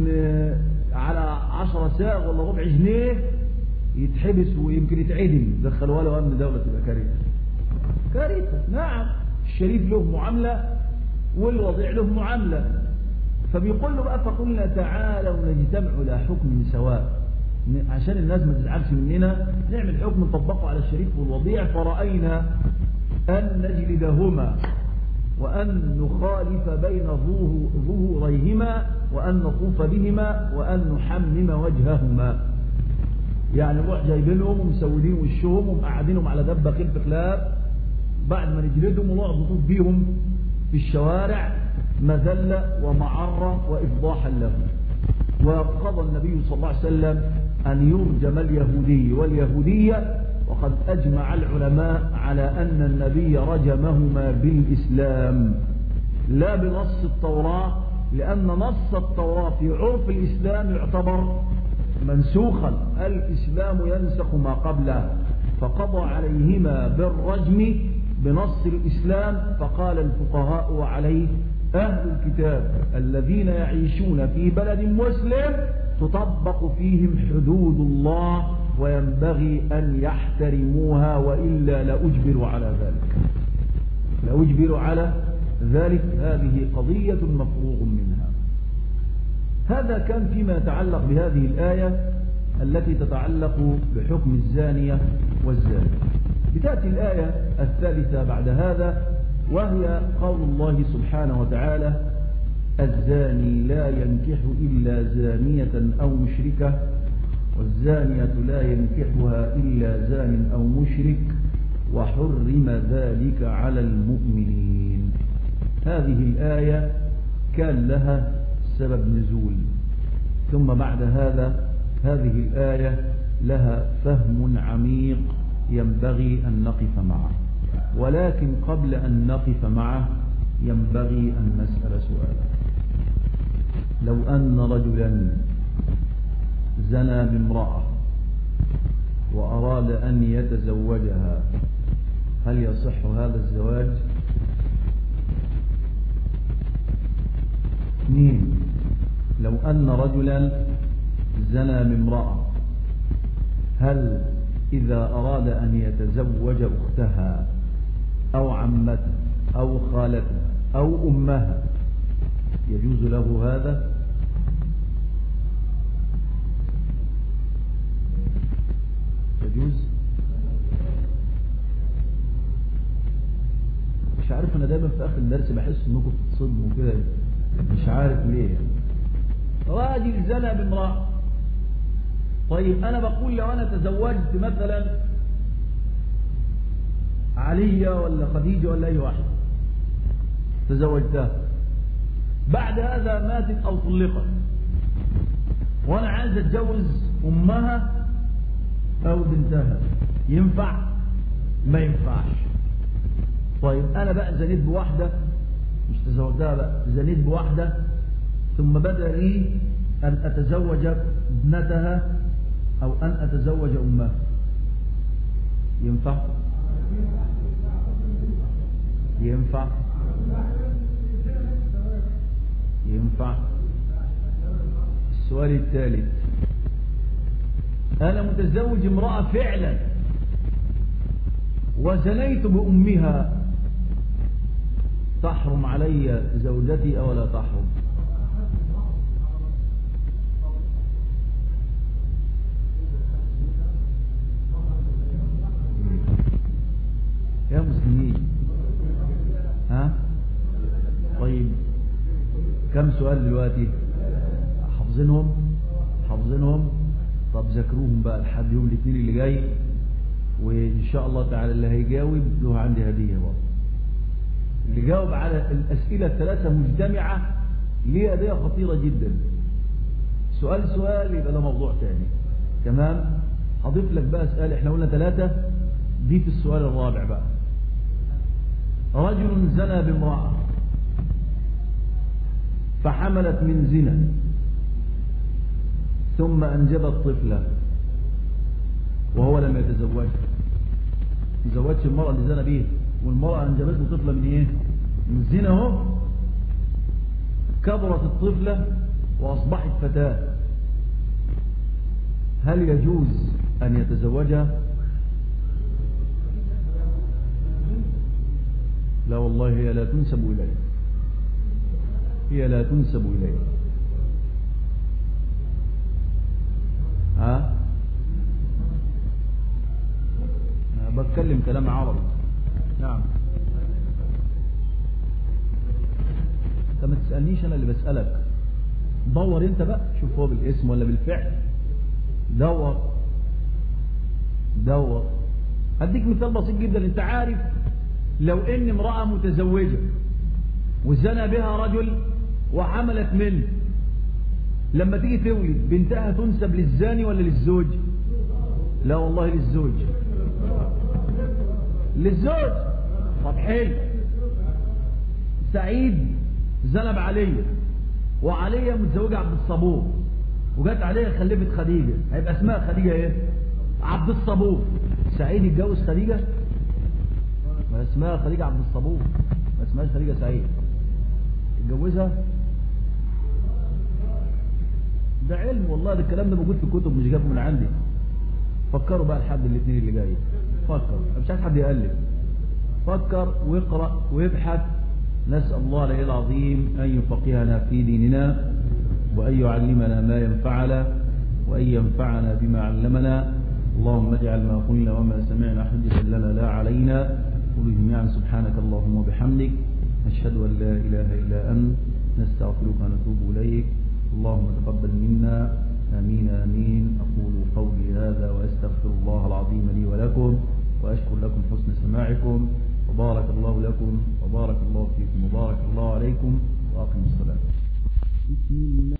على عشرة ساغ ولا ربع جنيه يتحبس ويمكن يتعدم، دخلوا له امن دولة تبقى كارثة كارثة. نعم الشريف له معاملة والوضيع له معاملة. فبيقول له بقى فقلنا تعالوا نجتمع إلى حكم سواء، عشان الناس ما تزعلش مننا نعمل حكم نطبقه على الشريف والوضيع. فرأينا أن نجلدهما وأن نخالف بين ظهوريهما وأن نطوف بهما وأن نحمم وجههما. يعني نروح جايبينهم ومسودين وشهم ومقعدينهم على دبة خلف خلاف، بعد ما نجلدهم ونقعد نطوف بيهم في الشوارع مذلة ومعرة وإفضاحا لهم. وقضى النبي صلى الله عليه وسلم أن يرجم اليهودي واليهودية، وقد أجمع العلماء على أن النبي رجمهما بالإسلام لا بنص التوراة، لأن نص التوراة في عرف الإسلام يعتبر منسوخا، الإسلام ينسخ ما قبله. فقضى عليهما بالرجم بنص الإسلام. فقال الفقهاء وعليه أهل الكتاب الذين يعيشون في بلد مسلم تطبق فيهم حدود الله وينبغي أن يحترموها، وإلا لأجبروا على ذلك لأجبروا على ذلك. هذه قضية مفروغ منها. هذا كان فيما يتعلق بهذه الآية. التي تتعلق بحكم الزانية والزاني. بتأتي الآية الثالثة بعد هذا، وهي قول الله سبحانه وتعالى: الزاني لا ينكح إلا زانية أو مشركة، والزانية لا ينكحها إلا زان أو مشرك، وحرم ذلك على المؤمنين. هذه الآية كان لها سبب نزول، ثم بعد هذا هذه الآية لها فهم عميق ينبغي أن نقف معه. ولكن قبل أن نقف معه ينبغي أن نسأل سؤالا: لو أن رجلا زنى بامرأة وأراد أن يتزوجها، هل يصح هذا الزواج؟ اثنين، لو أن رجلا زنى بامرأة، هل إذا أراد أن يتزوج أختها أو عمتها أو خالتها أو أمها يجوز له هذا؟ يجوز؟ مش عارف، أنا دايما في آخر الدرس بحس إنكم بتتصدموا كده، مش عارف ليه. راجل زنى بامرأة، طيب أنا بقول لو أنا تزوجت مثلا علية ولا خديجة ولا أي واحد، تزوجتها، بعد هذا ماتت أو طلقت، وأنا عايز أتجوز أمها أو بنتها، ينفع؟ ما ينفعش. طيب أنا بقى زنيت بواحدة، مش تزوجتها بقى، زنيت بواحدة، ثم بدأ لي أن أتزوج ابنتها أو أن أتزوج أمها، ينفع؟ ينفع؟ ينفع؟ السؤال الثالث: أنا متزوج امرأة فعلا وزنيت بأمها، تحرم علي زوجتي أو لا تحرم؟ يا مسلمين، ها؟ طيب كم سؤال دلوقتي؟ حافظينهم؟ حافظينهم؟ طب ذاكروهم بقى لحد يوم الاثنين اللي جاي، وإن شاء الله تعالى اللي هيجاوب له عندي هدية برضه. اللي جاوب على الأسئلة الثلاثة مجتمعة ليه هدية خطيرة جدا. سؤال سؤال يبقى ده موضوع تاني. تمام؟ هضيف لك بقى سؤال، احنا قلنا ثلاثة، دي في السؤال الرابع بقى. رجل زنى بامرأة فحملت من زنا ثم أنجبت طفلة وهو لم يتزوجها، ما تزوجش المرأة اللي زنى بيها، والمرأة أنجبت له طفلة من إيه؟ من زنا. اهو كبرت الطفلة وأصبحت فتاة، هل يجوز أن يتزوجها؟ لا والله، هي لا تنسب إليه، هي لا تنسب إليه. ها؟ أنا بتكلم كلام عربي. نعم. انت ما تسألنيش، انا اللي بسألك. دور انت بقى، شوف هو بالاسم ولا بالفعل. دور دور هديك مثال بسيط جدا. انت عارف لو ان امرأة متزوجة وزنى بها رجل وحملت منه، لما تيجي تولد بنتها تنسب للزاني ولا للزوج؟ لا والله للزوج، للزوج. طب حلو، سعيد زنى بعلية وعلية متزوجة عبد الصبور، وجت علية خلفت خديجة، هيبقى اسمها خديجة ايه؟ عبد الصبور. سعيد يتجوز خديجة؟ ما اسمها خديجة عبد الصبور، ما اسمهاش خديجة سعيد. يتجوزها؟ ده علم والله، ده الكلام ده موجود في الكتب، مش جابه من عندي. فكروا بقى لحد الاثنين اللي جاي، فكر، مش عايز حد يقلب، فكر واقرأ وابحث. نسأل الله العلي العظيم أن يفقهنا في ديننا وأن يعلمنا ما ينفعنا وأن ينفعنا بما علمنا. اللهم اجعل ما قلنا وما سمعنا حجة لنا لا علينا. قل جميعا سبحانك اللهم وبحمدك، نشهد أن لا إله إلا أنت، نستغفرك ونتوب إليك. اللهم تقبل منا، آمين آمين. أقول قولي هذا وأستغفر الله العظيم لي ولكم، وأشكر لكم حسن سماعكم، وبارك الله لكم وبارك الله فيكم وبارك الله عليكم، وأقم الصلاة.